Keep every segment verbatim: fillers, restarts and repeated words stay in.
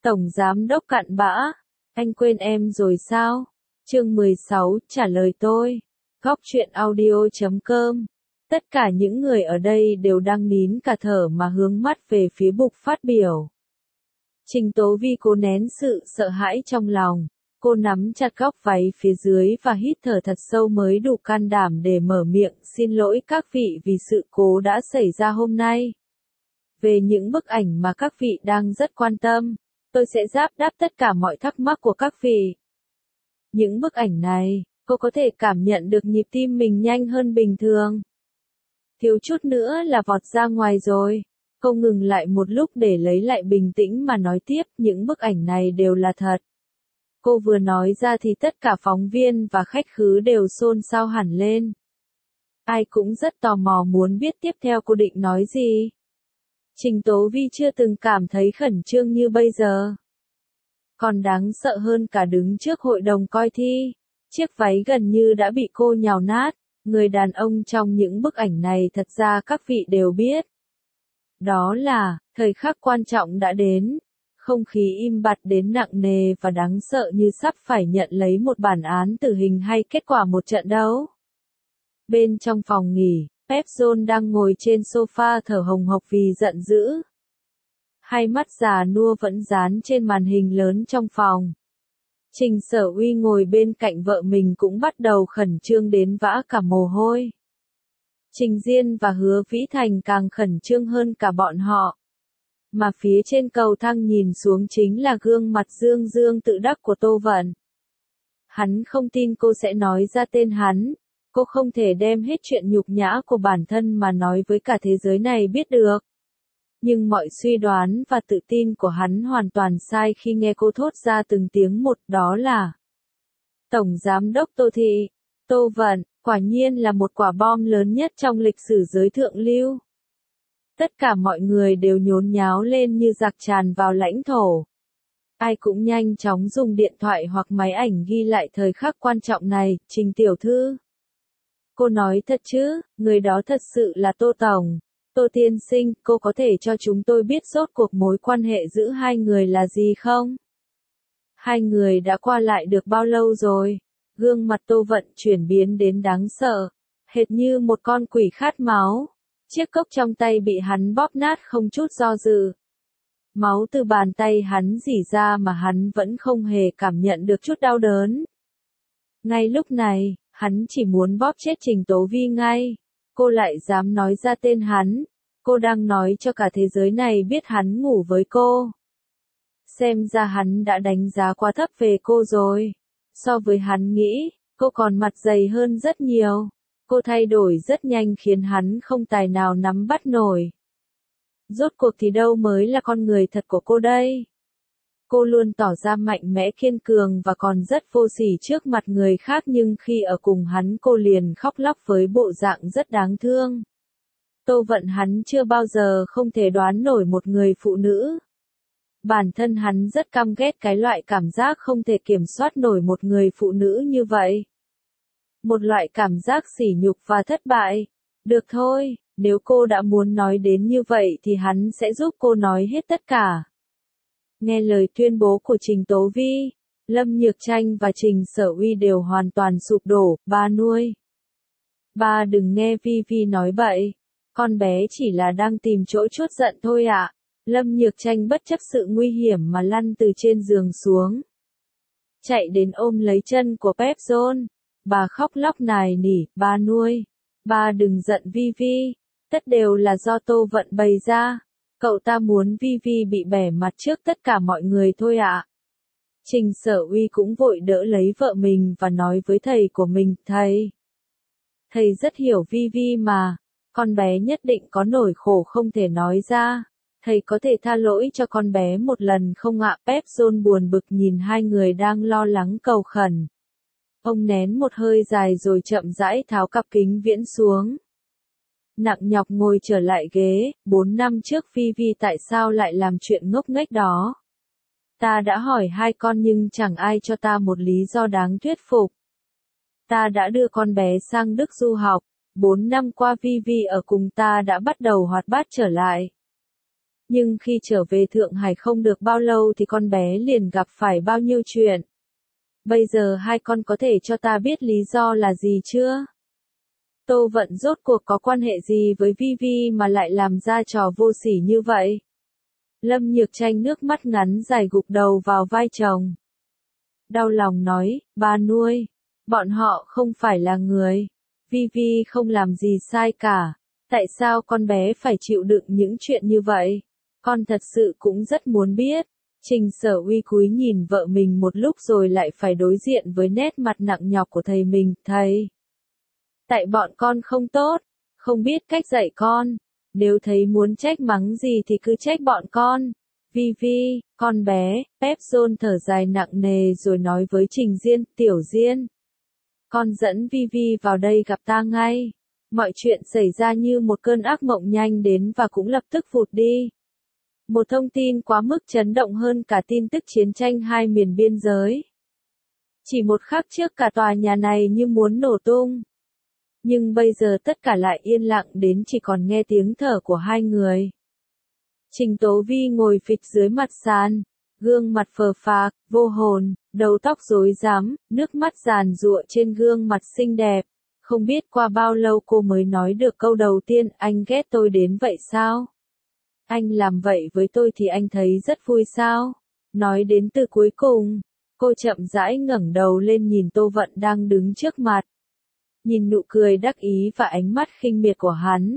Tổng Giám Đốc cặn bã, anh quên em rồi sao? Chương mười sáu, trả lời tôi. Góc truyện audio chấm com. Tất cả những người ở đây đều đang nín cả thở mà hướng mắt về phía bục phát biểu. Trình Tố Vi cố nén sự sợ hãi trong lòng. Cô nắm chặt góc váy phía dưới và hít thở thật sâu mới đủ can đảm để mở miệng xin lỗi các vị vì sự cố đã xảy ra hôm nay. Về những bức ảnh mà các vị đang rất quan tâm, tôi sẽ giáp đáp tất cả mọi thắc mắc của các vị. Những bức ảnh này, cô có thể cảm nhận được nhịp tim mình nhanh hơn bình thường. Thiếu chút nữa là vọt ra ngoài rồi. Cô ngừng lại một lúc để lấy lại bình tĩnh mà nói tiếp, những bức ảnh này đều là thật. Cô vừa nói ra thì tất cả phóng viên và khách khứa đều xôn xao hẳn lên. Ai cũng rất tò mò muốn biết tiếp theo cô định nói gì. Trình Tố Vi chưa từng cảm thấy khẩn trương như bây giờ. Còn đáng sợ hơn cả đứng trước hội đồng coi thi. Chiếc váy gần như đã bị cô nhào nát. Người đàn ông trong những bức ảnh này thật ra các vị đều biết. Đó là, thời khắc quan trọng đã đến. Không khí im bặt đến nặng nề và đáng sợ như sắp phải nhận lấy một bản án tử hình hay kết quả một trận đấu. Bên trong phòng nghỉ, Pep John đang ngồi trên sofa thở hồng hộc vì giận dữ. Hai mắt già nua vẫn dán trên màn hình lớn trong phòng. Trình Sở Uy ngồi bên cạnh vợ mình cũng bắt đầu khẩn trương đến vã cả mồ hôi. Trình Diên và Hứa Vĩ Thành càng khẩn trương hơn cả bọn họ. Mà phía trên cầu thang nhìn xuống chính là gương mặt dương dương tự đắc của Tô Vận. Hắn không tin cô sẽ nói ra tên hắn. Cô không thể đem hết chuyện nhục nhã của bản thân mà nói với cả thế giới này biết được. Nhưng mọi suy đoán và tự tin của hắn hoàn toàn sai khi nghe cô thốt ra từng tiếng một, đó là Tổng Giám Đốc Tô Thị, Tô Vận, quả nhiên là một quả bom lớn nhất trong lịch sử giới thượng lưu. Tất cả mọi người đều nhốn nháo lên như giặc tràn vào lãnh thổ. Ai cũng nhanh chóng dùng điện thoại hoặc máy ảnh ghi lại thời khắc quan trọng này. Trình tiểu thư. Cô nói thật chứ, người đó thật sự là Tô Tổng. Tô tiên sinh, cô có thể cho chúng tôi biết rốt cuộc mối quan hệ giữa hai người là gì không? Hai người đã qua lại được bao lâu rồi? Gương mặt Tô Vận chuyển biến đến đáng sợ, hệt như một con quỷ khát máu. Chiếc cốc trong tay bị hắn bóp nát không chút do dự. Máu từ bàn tay hắn rỉ ra mà hắn vẫn không hề cảm nhận được chút đau đớn. Ngay lúc này, hắn chỉ muốn bóp chết Trình Tố Vi ngay. Cô lại dám nói ra tên hắn. Cô đang nói cho cả thế giới này biết hắn ngủ với cô. Xem ra hắn đã đánh giá quá thấp về cô rồi. So với hắn nghĩ, cô còn mặt dày hơn rất nhiều. Cô thay đổi rất nhanh khiến hắn không tài nào nắm bắt nổi. Rốt cuộc thì đâu mới là con người thật của cô đây? Cô luôn tỏ ra mạnh mẽ kiên cường và còn rất vô sỉ trước mặt người khác, nhưng khi ở cùng hắn cô liền khóc lóc với bộ dạng rất đáng thương. Tô Vận hắn chưa bao giờ không thể đoán nổi một người phụ nữ. Bản thân hắn rất căm ghét cái loại cảm giác không thể kiểm soát nổi một người phụ nữ như vậy. Một loại cảm giác sỉ nhục và thất bại. Được thôi, nếu cô đã muốn nói đến như vậy thì hắn sẽ giúp cô nói hết tất cả. Nghe lời tuyên bố của Trình Tố Vi, Lâm Nhược Tranh và Trình Sở Uy đều hoàn toàn sụp đổ. Ba nuôi. Ba đừng nghe Vi Vi nói bậy. Con bé chỉ là đang tìm chỗ trút giận thôi ạ. Lâm Nhược Tranh bất chấp sự nguy hiểm mà lăn từ trên giường xuống. Chạy đến ôm lấy chân của Pep John. Bà khóc lóc nài nỉ, ba nuôi. Ba đừng giận Vi Vi. Tất đều là do Tô Vận bày ra. Cậu ta muốn Vi Vi bị bẻ mặt trước tất cả mọi người thôi ạ. Trình Sở Uy cũng vội đỡ lấy vợ mình và nói với thầy của mình, thầy. Thầy rất hiểu Vi Vi mà. Con bé nhất định có nỗi khổ không thể nói ra. Thầy có thể tha lỗi cho con bé một lần không ạ? Pep John buồn bực nhìn hai người đang lo lắng cầu khẩn. Ông nén một hơi dài rồi chậm rãi tháo cặp kính viễn xuống. Nặng nhọc ngồi trở lại ghế. Bốn năm trước Vi Vi tại sao lại làm chuyện ngốc nghếch đó? Ta đã hỏi hai con nhưng chẳng ai cho ta một lý do đáng thuyết phục. Ta đã đưa con bé sang Đức du học. Bốn năm qua Vi Vi ở cùng ta đã bắt đầu hoạt bát trở lại. Nhưng khi trở về Thượng Hải không được bao lâu thì con bé liền gặp phải bao nhiêu chuyện. Bây giờ hai con có thể cho ta biết lý do là gì chưa? Tô Vận rốt cuộc có quan hệ gì với Vi Vi mà lại làm ra trò vô sỉ như vậy? Lâm Nhược Tranh nước mắt ngắn dài gục đầu vào vai chồng. Đau lòng nói, ba nuôi, bọn họ không phải là người. Vi Vi không làm gì sai cả. Tại sao con bé phải chịu đựng những chuyện như vậy? Con thật sự cũng rất muốn biết. Trình Sở Uy cúi nhìn vợ mình một lúc rồi lại phải đối diện với nét mặt nặng nhọc của thầy mình. Thầy, tại bọn con không tốt, không biết cách dạy con. Nếu thấy muốn trách mắng gì thì cứ trách bọn con. Vi Vi, con bé, Pep John thở dài nặng nề rồi nói với Trình Diên, Tiểu Diên. Con dẫn Vi Vi vào đây gặp ta ngay. Mọi chuyện xảy ra như một cơn ác mộng nhanh đến và cũng lập tức vụt đi. Một thông tin quá mức chấn động hơn cả tin tức chiến tranh hai miền biên giới. Chỉ một khắc trước cả tòa nhà này như muốn nổ tung. Nhưng bây giờ tất cả lại yên lặng đến chỉ còn nghe tiếng thở của hai người. Trình Tố Vi ngồi phịch dưới mặt sàn, gương mặt phờ phạc, vô hồn, đầu tóc rối rắm, nước mắt giàn giụa trên gương mặt xinh đẹp. Không biết qua bao lâu cô mới nói được câu đầu tiên, anh ghét tôi đến vậy sao? Anh làm vậy với tôi thì anh thấy rất vui sao? Nói đến từ cuối cùng, cô chậm rãi ngẩng đầu lên nhìn Tô Vận đang đứng trước mặt. Nhìn nụ cười đắc ý và ánh mắt khinh miệt của hắn.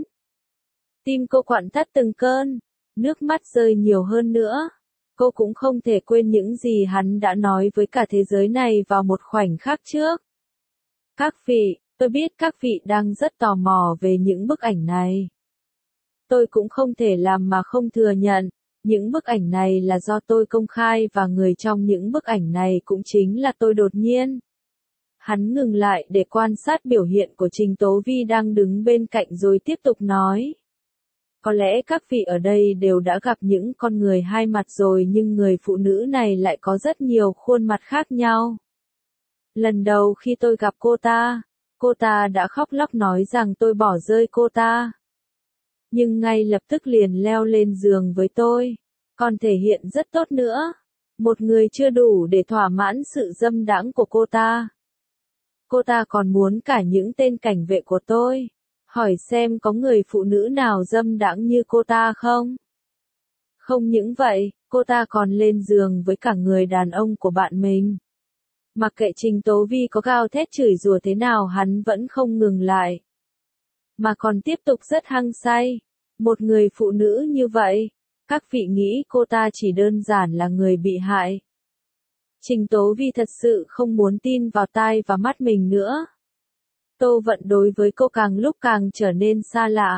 Tim cô quặn thắt từng cơn, nước mắt rơi nhiều hơn nữa. Cô cũng không thể quên những gì hắn đã nói với cả thế giới này vào một khoảnh khắc trước. Các vị, tôi biết các vị đang rất tò mò về những bức ảnh này. Tôi cũng không thể làm mà không thừa nhận, những bức ảnh này là do tôi công khai và người trong những bức ảnh này cũng chính là tôi đột nhiên. Hắn ngừng lại để quan sát biểu hiện của Trình Tố Vi đang đứng bên cạnh rồi tiếp tục nói. Có lẽ các vị ở đây đều đã gặp những con người hai mặt rồi nhưng người phụ nữ này lại có rất nhiều khuôn mặt khác nhau. Lần đầu khi tôi gặp cô ta, cô ta đã khóc lóc nói rằng tôi bỏ rơi cô ta. Nhưng ngay lập tức liền leo lên giường với tôi, còn thể hiện rất tốt nữa. Một người chưa đủ để thỏa mãn sự dâm đãng của cô ta. Cô ta còn muốn cả những tên cảnh vệ của tôi. Hỏi xem có người phụ nữ nào dâm đãng như cô ta không? Không những vậy, cô ta còn lên giường với cả người đàn ông của bạn mình. Mặc kệ Trình Tố Vi có gào thét chửi rủa thế nào hắn vẫn không ngừng lại. Mà còn tiếp tục rất hăng say. Một người phụ nữ như vậy, các vị nghĩ cô ta chỉ đơn giản là người bị hại. Trình Tố Vi thật sự không muốn tin vào tai và mắt mình nữa. Tô Vận đối với cô càng lúc càng trở nên xa lạ.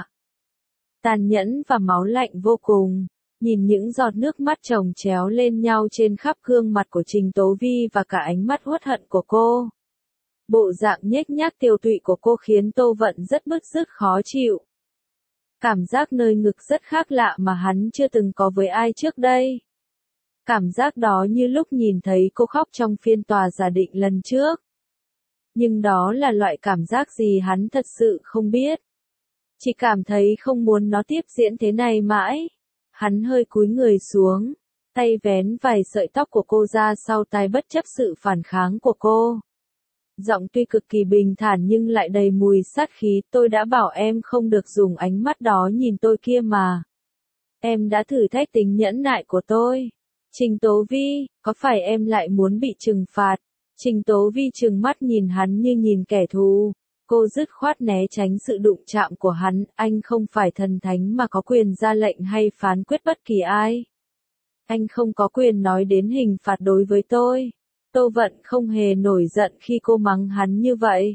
Tàn nhẫn và máu lạnh vô cùng. Nhìn những giọt nước mắt chồng chéo lên nhau trên khắp gương mặt của Trình Tố Vi và cả ánh mắt uất hận của cô. Bộ dạng nhếch nhác tiều tụy của cô khiến Tô Vận rất bứt rứt khó chịu. Cảm giác nơi ngực rất khác lạ mà hắn chưa từng có với ai trước đây. Cảm giác đó như lúc nhìn thấy cô khóc trong phiên tòa giả định lần trước. Nhưng đó là loại cảm giác gì hắn thật sự không biết. Chỉ cảm thấy không muốn nó tiếp diễn thế này mãi. Hắn hơi cúi người xuống, tay vén vài sợi tóc của cô ra sau tai bất chấp sự phản kháng của cô. Giọng tuy cực kỳ bình thản nhưng lại đầy mùi sát khí, tôi đã bảo em không được dùng ánh mắt đó nhìn tôi kia mà. Em đã thử thách tính nhẫn nại của tôi. Trình Tố Vi, có phải em lại muốn bị trừng phạt? Trình Tố Vi trừng mắt nhìn hắn như nhìn kẻ thù. Cô dứt khoát né tránh sự đụng chạm của hắn, anh không phải thần thánh mà có quyền ra lệnh hay phán quyết bất kỳ ai. Anh không có quyền nói đến hình phạt đối với tôi. Tô Vận không hề nổi giận khi cô mắng hắn như vậy.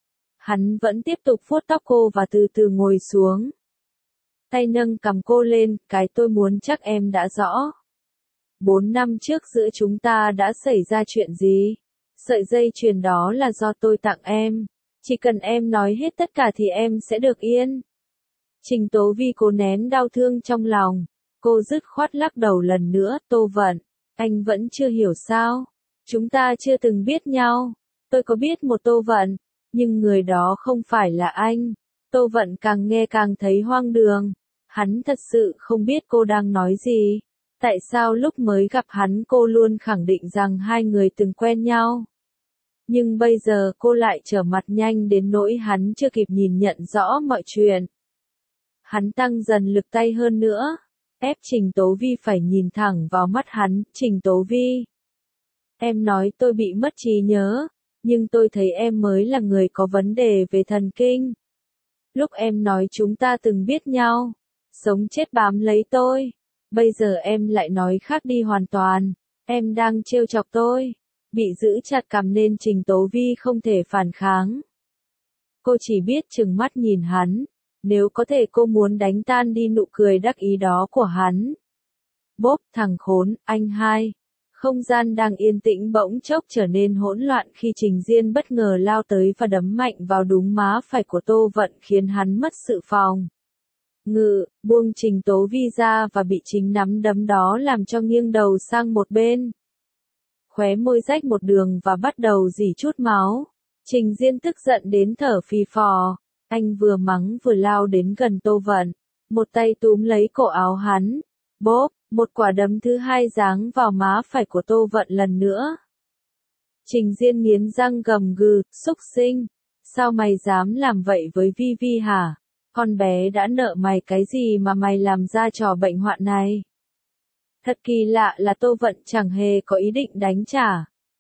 Hắn vẫn tiếp tục vuốt tóc cô và từ từ ngồi xuống. Tay nâng cầm cô lên, cái tôi muốn chắc em đã rõ. Bốn năm trước giữa chúng ta đã xảy ra chuyện gì? Sợi dây chuyền đó là do tôi tặng em. Chỉ cần em nói hết tất cả thì em sẽ được yên. Trình Tố Vi cố nén đau thương trong lòng. Cô dứt khoát lắc đầu lần nữa, Tô Vận. Anh vẫn chưa hiểu sao? Chúng ta chưa từng biết nhau. Tôi có biết một Tô Vận, nhưng người đó không phải là anh. Tô Vận càng nghe càng thấy hoang đường. Hắn thật sự không biết cô đang nói gì. Tại sao lúc mới gặp hắn cô luôn khẳng định rằng hai người từng quen nhau? Nhưng bây giờ cô lại trở mặt nhanh đến nỗi hắn chưa kịp nhìn nhận rõ mọi chuyện. Hắn tăng dần lực tay hơn nữa, ép Trình Tố Vi phải nhìn thẳng vào mắt hắn. Trình Tố Vi, em nói tôi bị mất trí nhớ, nhưng tôi thấy em mới là người có vấn đề về thần kinh. Lúc em nói chúng ta từng biết nhau, sống chết bám lấy tôi, bây giờ em lại nói khác đi hoàn toàn, em đang trêu chọc tôi. Bị giữ chặt cằm nên Trình Tố Vi không thể phản kháng. Cô chỉ biết trừng mắt nhìn hắn, nếu có thể cô muốn đánh tan đi nụ cười đắc ý đó của hắn. Bốp, thằng khốn, anh hai. Không gian đang yên tĩnh bỗng chốc trở nên hỗn loạn khi Trình Diên bất ngờ lao tới và đấm mạnh vào đúng má phải của Tô Vận khiến hắn mất sự phòng ngự, buông Trình Tố Vi ra và bị chính nắm đấm đó làm cho nghiêng đầu sang một bên. Khóe môi rách một đường và bắt đầu rỉ chút máu. Trình Diên tức giận đến thở phì phò. Anh vừa mắng vừa lao đến gần Tô Vận, một tay túm lấy cổ áo hắn. Bốp, một quả đấm thứ hai giáng vào má phải của Tô Vận lần nữa. Trình Diên nghiến răng gầm gừ, xúc sinh, sao mày dám làm vậy với Vi Vi hả? Con bé đã nợ mày cái gì mà mày làm ra trò bệnh hoạn này? Thật kỳ lạ là Tô Vận chẳng hề có ý định đánh trả.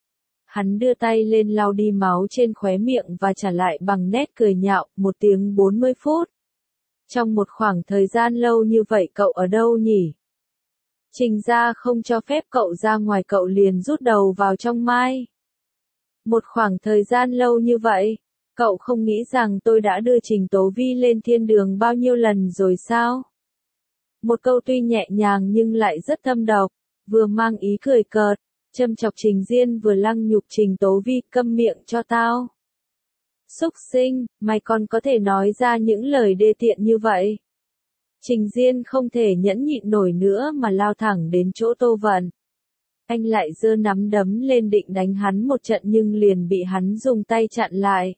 Hắn đưa tay lên lau đi máu trên khóe miệng và trả lại bằng nét cười nhạo. Một tiếng bốn mươi phút. Trong một khoảng thời gian lâu như vậy cậu ở đâu nhỉ? Trình gia không cho phép cậu ra ngoài, cậu liền rút đầu vào trong mai. Một khoảng thời gian lâu như vậy, cậu không nghĩ rằng tôi đã đưa Trình Tố Vi lên thiên đường bao nhiêu lần rồi sao? Một câu tuy nhẹ nhàng nhưng lại rất thâm độc, vừa mang ý cười cợt, châm chọc Trình Diên vừa lăng nhục Trình Tố Vi. Câm miệng cho tao. Xúc sinh, mày còn có thể nói ra những lời đê tiện như vậy? Trình Diên không thể nhẫn nhịn nổi nữa mà lao thẳng đến chỗ Tô Vận. Anh lại giơ nắm đấm lên định đánh hắn một trận nhưng liền bị hắn dùng tay chặn lại.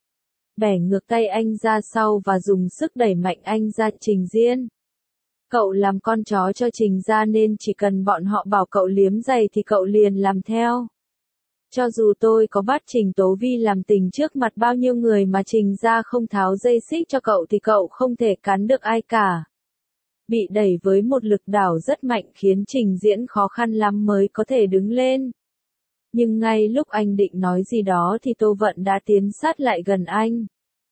Bẻ ngược tay anh ra sau và dùng sức đẩy mạnh anh ra. Trình Diên, cậu làm con chó cho Trình gia nên chỉ cần bọn họ bảo cậu liếm giày thì cậu liền làm theo. Cho dù tôi có bắt Trình Tố Vi làm tình trước mặt bao nhiêu người mà Trình gia không tháo dây xích cho cậu thì cậu không thể cắn được ai cả. Bị đẩy với một lực đảo rất mạnh khiến Trình Diễn khó khăn lắm mới có thể đứng lên. Nhưng ngay lúc anh định nói gì đó thì Tô Vận đã tiến sát lại gần anh.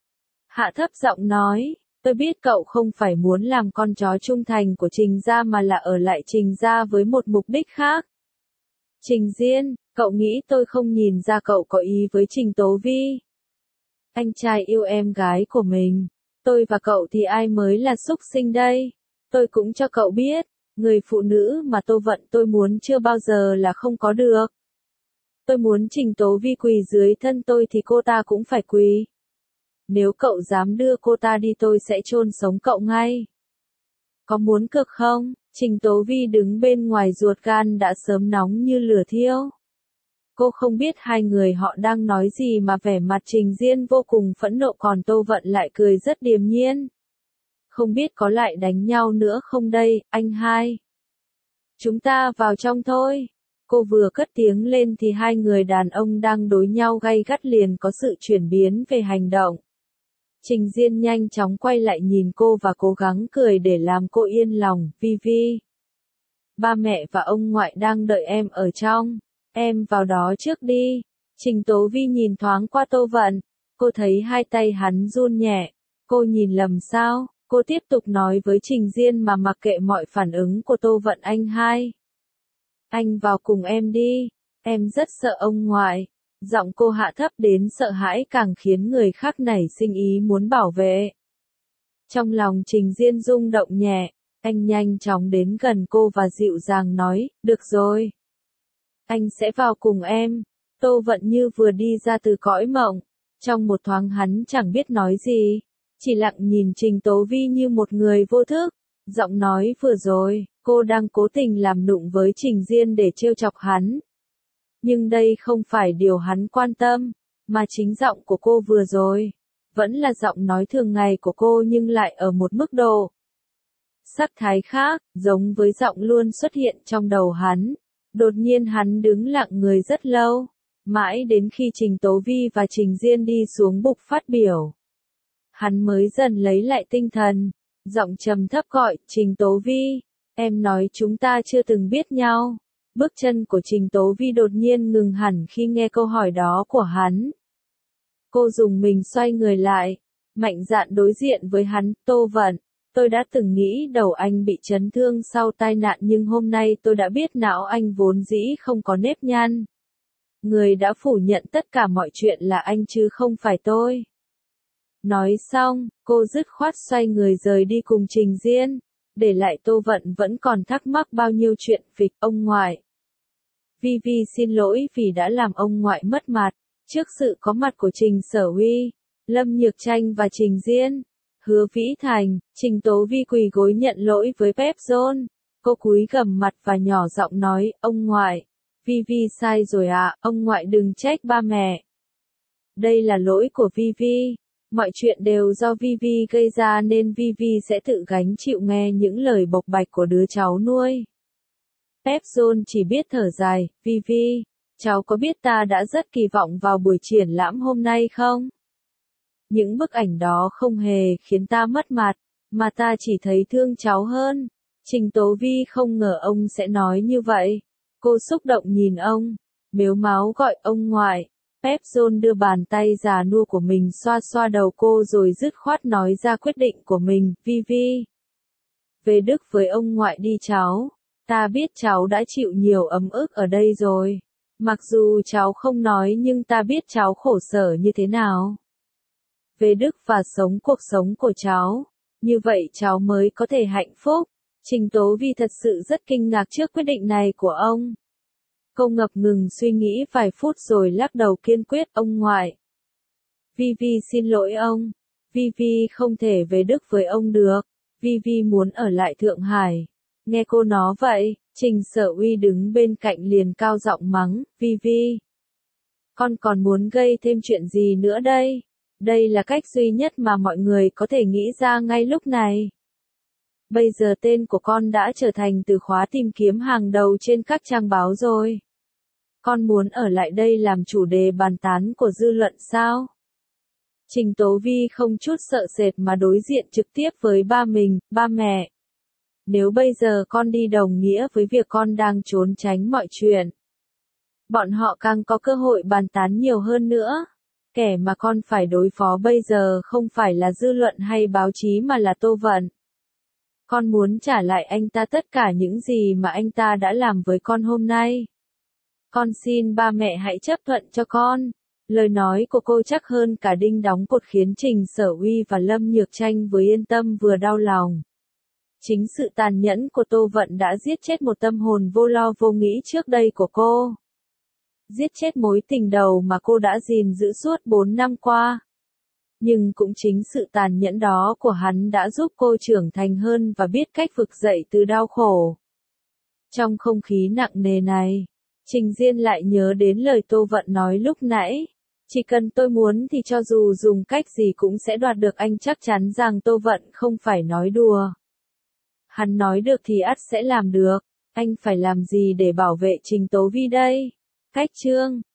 Hạ thấp giọng nói, tôi biết cậu không phải muốn làm con chó trung thành của Trình gia mà là ở lại Trình gia với một mục đích khác. Trình Diên, cậu nghĩ tôi không nhìn ra cậu có ý với Trình Tố Vi? Anh trai yêu em gái của mình. Tôi và cậu thì ai mới là xúc sinh đây? Tôi cũng cho cậu biết, người phụ nữ mà Tô Vận tôi muốn chưa bao giờ là không có được. Tôi muốn Trình Tố Vi quỳ dưới thân tôi thì cô ta cũng phải quỳ. Nếu cậu dám đưa cô ta đi tôi sẽ chôn sống cậu ngay. Có muốn cược không? Trình Tố Vi đứng bên ngoài ruột gan đã sớm nóng như lửa thiêu. Cô không biết hai người họ đang nói gì mà vẻ mặt Trình Diên vô cùng phẫn nộ, còn Tô Vận lại cười rất điềm nhiên. Không biết có lại đánh nhau nữa không đây, anh hai? Chúng ta vào trong thôi. Cô vừa cất tiếng lên thì hai người đàn ông đang đối nhau gay gắt liền có sự chuyển biến về hành động. Trình Diên nhanh chóng quay lại nhìn cô và cố gắng cười để làm cô yên lòng. Vi Vi, ba mẹ và ông ngoại đang đợi em ở trong. Em vào đó trước đi. Trình Tố Vi nhìn thoáng qua Tô Vận. Cô thấy hai tay hắn run nhẹ. Cô nhìn lầm sao? Cô tiếp tục nói với Trình Diên mà mặc kệ mọi phản ứng của Tô Vận. Anh hai, anh vào cùng em đi. Em rất sợ ông ngoại. Giọng cô hạ thấp đến sợ hãi càng khiến người khác nảy sinh ý muốn bảo vệ. Trong lòng Trình Diên rung động nhẹ, anh nhanh chóng đến gần cô và dịu dàng nói, được rồi. Anh sẽ vào cùng em. Tô Vận như vừa đi ra từ cõi mộng. Trong một thoáng hắn chẳng biết nói gì. Chỉ lặng nhìn Trình Tố Vi như một người vô thức. Giọng nói vừa rồi, cô đang cố tình làm nụng với Trình Diên để trêu chọc hắn. Nhưng đây không phải điều hắn quan tâm, mà chính giọng của cô vừa rồi. Vẫn là giọng nói thường ngày của cô nhưng lại ở một mức độ sắc thái khác, giống với giọng luôn xuất hiện trong đầu hắn. Đột nhiên hắn đứng lặng người rất lâu, mãi đến khi Trình Tố Vi và Trình Diên đi xuống bục phát biểu. Hắn mới dần lấy lại tinh thần, giọng trầm thấp gọi, Trình Tố Vi, em nói chúng ta chưa từng biết nhau. Bước chân của Trình Tố Vi đột nhiên ngừng hẳn khi nghe câu hỏi đó của hắn. Cô dùng mình xoay người lại, mạnh dạn đối diện với hắn, Tô Vận. Tôi đã từng nghĩ đầu anh bị chấn thương sau tai nạn nhưng hôm nay tôi đã biết não anh vốn dĩ không có nếp nhăn. Người đã phủ nhận tất cả mọi chuyện là anh chứ không phải tôi. Nói xong, cô dứt khoát xoay người rời đi cùng Trình Diên, để lại Tô Vận vẫn còn thắc mắc bao nhiêu chuyện phịch ông ngoại. Vi Vi xin lỗi vì đã làm ông ngoại mất mặt, trước sự có mặt của Trình Sở Uy, Lâm Nhược Tranh và Trình Diên. Hứa Vĩ Thành, Trình Tố Vi quỳ gối nhận lỗi với Pep Zone. Cô cúi gằm mặt và nhỏ giọng nói, ông ngoại, Vi Vi sai rồi ạ, ông ngoại đừng trách ba mẹ. Đây là lỗi của Vi Vi, mọi chuyện đều do Vi Vi gây ra nên Vi Vi sẽ tự gánh chịu nghe những lời bộc bạch của đứa cháu nuôi. Pep Zone chỉ biết thở dài, Vi Vi, cháu có biết ta đã rất kỳ vọng vào buổi triển lãm hôm nay không? Những bức ảnh đó không hề khiến ta mất mặt, mà ta chỉ thấy thương cháu hơn. Trình Tố Vi không ngờ ông sẽ nói như vậy. Cô xúc động nhìn ông, mếu máo gọi ông ngoại. Pep Zone đưa bàn tay già nua của mình xoa xoa đầu cô rồi dứt khoát nói ra quyết định của mình, Vi Vi. Về Đức với ông ngoại đi cháu. Ta biết cháu đã chịu nhiều ấm ức ở đây rồi. Mặc dù cháu không nói nhưng ta biết cháu khổ sở như thế nào. Về Đức và sống cuộc sống của cháu. Như vậy cháu mới có thể hạnh phúc. Trình Tố Vi thật sự rất kinh ngạc trước quyết định này của ông. Cô ngập ngừng suy nghĩ vài phút rồi lắc đầu kiên quyết, ông ngoại. Vi Vi xin lỗi ông. Vi Vi không thể về Đức với ông được. Vi Vi muốn ở lại Thượng Hải. Nghe cô nói vậy, Trình Sở Uy đứng bên cạnh liền cao giọng mắng, Vi Vi. Con còn muốn gây thêm chuyện gì nữa đây? Đây là cách duy nhất mà mọi người có thể nghĩ ra ngay lúc này. Bây giờ tên của con đã trở thành từ khóa tìm kiếm hàng đầu trên các trang báo rồi. Con muốn ở lại đây làm chủ đề bàn tán của dư luận sao? Trình Tố Vi không chút sợ sệt mà đối diện trực tiếp với ba mình, ba mẹ. Nếu bây giờ con đi đồng nghĩa với việc con đang trốn tránh mọi chuyện. Bọn họ càng có cơ hội bàn tán nhiều hơn nữa. Kẻ mà con phải đối phó bây giờ không phải là dư luận hay báo chí mà là Tô Vận. Con muốn trả lại anh ta tất cả những gì mà anh ta đã làm với con hôm nay. Con xin ba mẹ hãy chấp thuận cho con. Lời nói của cô chắc hơn cả đinh đóng cột khiến Trình Sở Uy và Lâm Nhược Tranh vừa yên tâm vừa đau lòng. Chính sự tàn nhẫn của Tô Vận đã giết chết một tâm hồn vô lo vô nghĩ trước đây của cô. Giết chết mối tình đầu mà cô đã gìn giữ suốt bốn năm qua. Nhưng cũng chính sự tàn nhẫn đó của hắn đã giúp cô trưởng thành hơn và biết cách vực dậy từ đau khổ. Trong không khí nặng nề này, Trình Diên lại nhớ đến lời Tô Vận nói lúc nãy. Chỉ cần tôi muốn thì cho dù dùng cách gì cũng sẽ đoạt được anh, chắc chắn rằng Tô Vận không phải nói đùa. Hắn nói được thì ắt sẽ làm được. Anh phải làm gì để bảo vệ Trình Tố Vi đây? Cách chương